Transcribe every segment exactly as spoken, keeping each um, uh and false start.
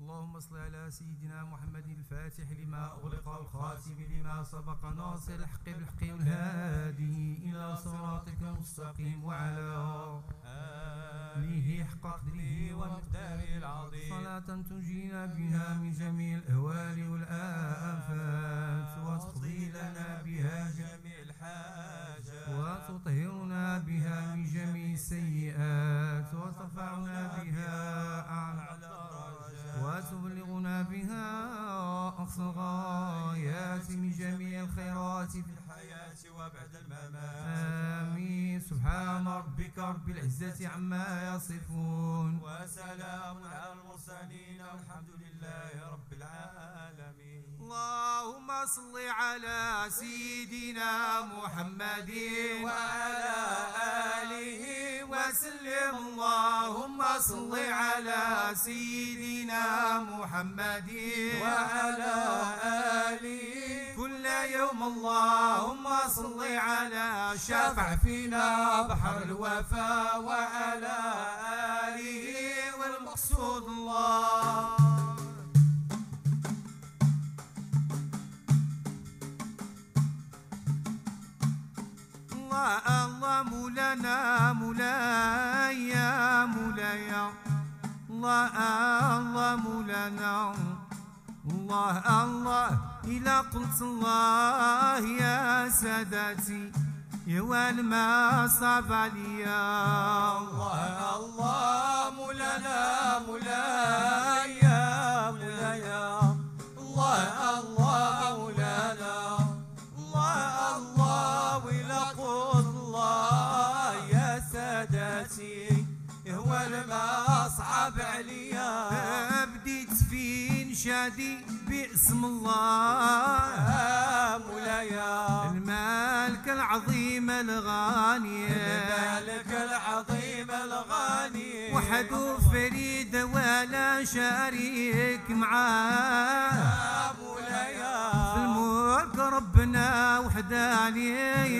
اللهم صل على سيدنا محمد الفاتح لما أغلق والخاتم لما سبق ناصر الحق بالحق والهادي إلى صراطك المستقيم وعلى آله حق قدره ومقداره العظيم صلاة تنجينا بها من جميع الأهوال والآفات وتقضي لنا بها جميع الحاجات وتطهرنا بها من جميع السيئات وترفعنا بها أعلى وتبلغنا بها أقصى الغايات من جميع الخيرات في الحياة وبعد الممات آمين. سبحان ربك رب العزة عما يصفون وسلام على المرسلين والحمد لله رب العالمين. اللهم صل على سيدنا محمد وعلى آله وسلم. اللهم صل على سيدنا محمد وعلى آله كل يوم. اللهم صل على شفع فينا بحر الوفا وعلى آله والمقصود الله. الله الله مولانا مولاي يا مولاي الله الله مولانا الله الله إذا قلت الله يا سادتي يا والما صعب عليا. الله الله مولانا مولاي يا مولاي الله الله مولانا الله الله وإذا قلت الله يا سادتي هو ما صعب عليا. بديت في انشادي باسم الله مولاي المالك العظيم الغاني المالك العظيم الغاني وحده فريد ولا شريك معاه مولاي في الملك ربنا وحداني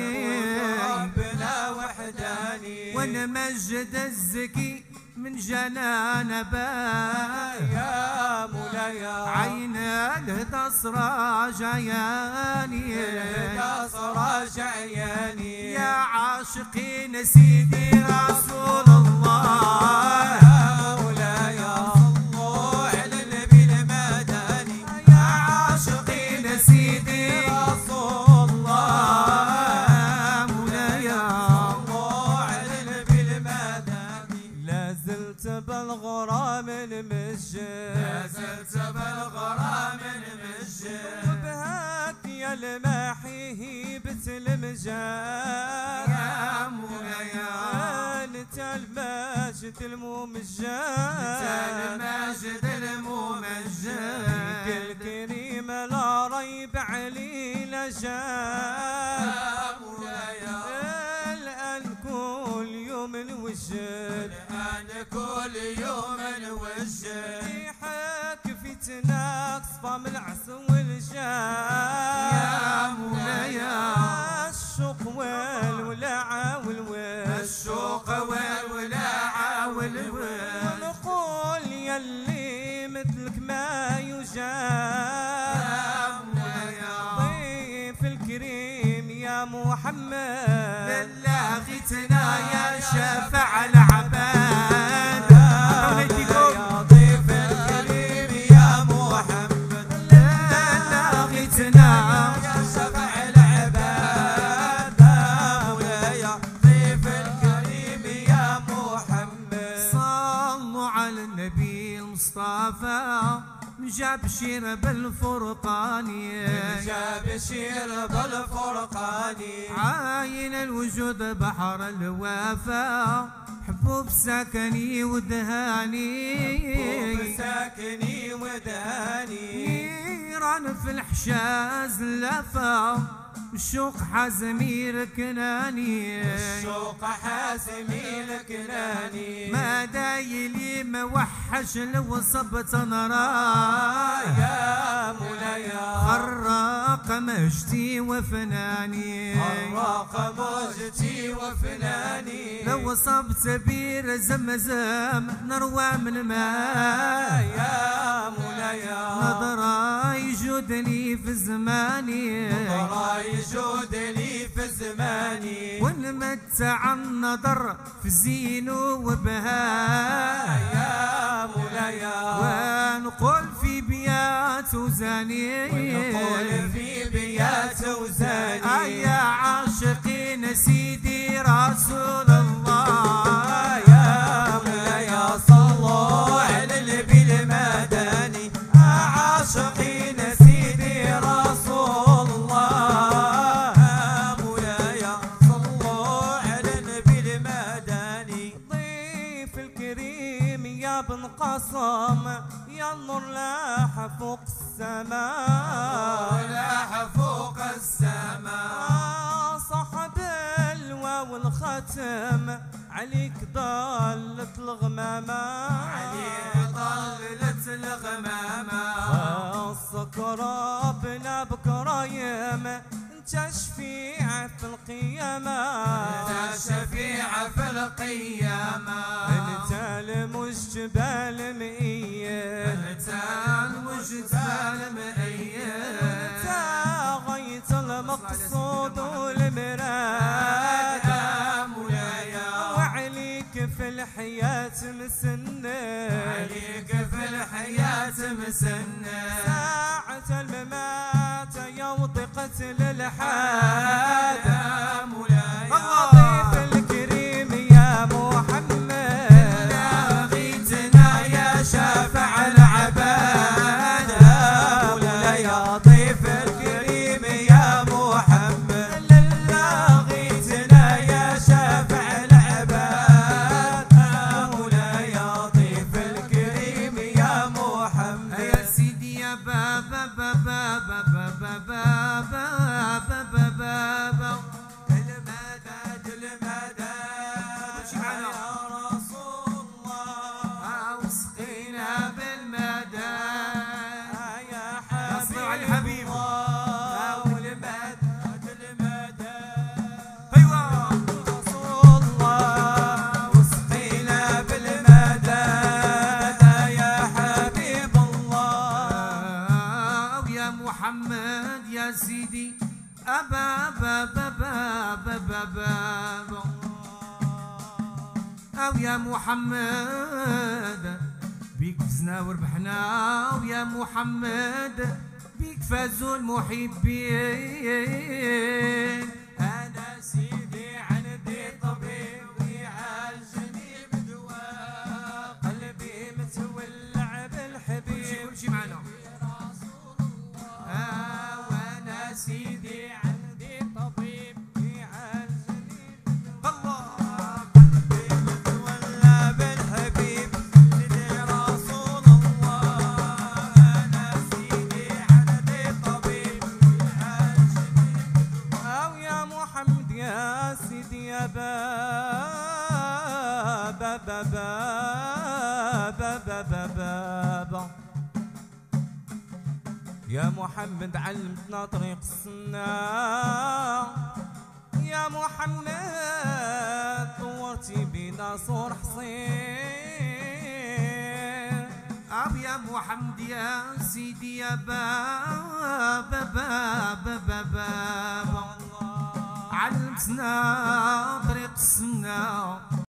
ربنا وحداني ونمجد الزكي من جنان باي يا مولاي عين الهدى صراج عياني الهدى صراج عياني يا عاشقين سيدي رسول الله يا مولاي صلوا على النبي المداني يا عاشقين سيدي رسول الله مولاي صلوا على النبي المداني. لازلت بالغرام المجد لازلت بالغرام المجد وبهاك يا الماحي هيبة المجاد يا مولاي انت الماجد الممجد انت الماجد الممجد الكريم لا ريب عليه لجاد يا مولاي الان كل يوم نوجد الان كل يوم نوجد ريحك في تناك صفا من العسل والجاد يا مولاي الشوق والولاعة والود الشوق والولاعة والود ونقول يلي مثلك ما يوجد يا مولاي ضيف الكريم يا محمد لله غيتنا يا شافع العباد يا ضيف الكريم يا محمد لله غيتنا يا شافع العباد مولاي ضيف الكريم يا محمد. صلوا على النبي المصطفى جاب شير بالفرقان جاب شير بالفرقان عاين الوجود بحر الوفا حبوب ساكني ودهاني حبوب ساكني ودهاني نيران في الحشاز لفا الشوق حازمي ركناني الشوق حازمي ركناني ما دايلي موحش لو صبت نراي يا مولاي خراق مجتي وفناني خراق مجتي وفناني لو صبت بير زمزم نروى من ماء يا مولاي يجود لي في زماني نظرة يجود لي في زماني ونمتع النظر في زينه وبهاء يا مولاي ونقول في بيات وزاني ونقول في بيات وزاني يا عاشقين سيدي رسول الله يا مولاي صلوا على النبي المدني عاشقين سيدي رسول الله مولاي صلوا على النبي المدني ضيف الكريم يا بن قاسم يا النور لاح فوق السماء لاح فوق السماء صاحب الواو والختم عليك ضلت الغمامة عليك ضلت الغمامة السكرة بلا بكرايم انت شفيع في القيامة انت شفيع في القيامة انت المجتبى مئية انت المجتبى مئية انت غاية المقصود والمراد يا مولاي وعليك في الحياة مسنة عليك في الحياة مسنة ساعة الممات يوم ضيقة للحاد يا مولاي الضيف الكريم يا محمد لاغيتنا يا شافع العباد يا مولاي ضيف الكريم يا محمد لاغيتنا يا شافع العباد يا مولاي ضيف الكريم يا محمد يا سيدي يا بابا بابا بابا بابا بابا بابا المدد المدد يا رسول الله وسقينا بالمدد يا على الحبيب. الله والمدد المدد ايوه رسول الله وسقينا بالمدد يا حبيب الله يا محمد يا سيدي أبا بابا بابا بابا أو يا محمد بيك فزنا وربحنا ويا محمد بيك فازوا المحبين أنا سيدي عندي طبيب يعالجني بدواء قلبي متولع بالحبيب كل شي معنا آه وأنا سيدي عندي طبيب يعالجني الله قلبي متولع بالحبيب سيدي رسول الله أنا سيدي عندي طبيب يعالجني أو يا محمد يا سيدي يا بابا بابا بابا بابا بابا يا محمد علمتنا طريق السنة يا محمد طورتي بينا صور حصين أو يا محمد يا سيدي يا بابا بابا بابا علمتنا طريق السنة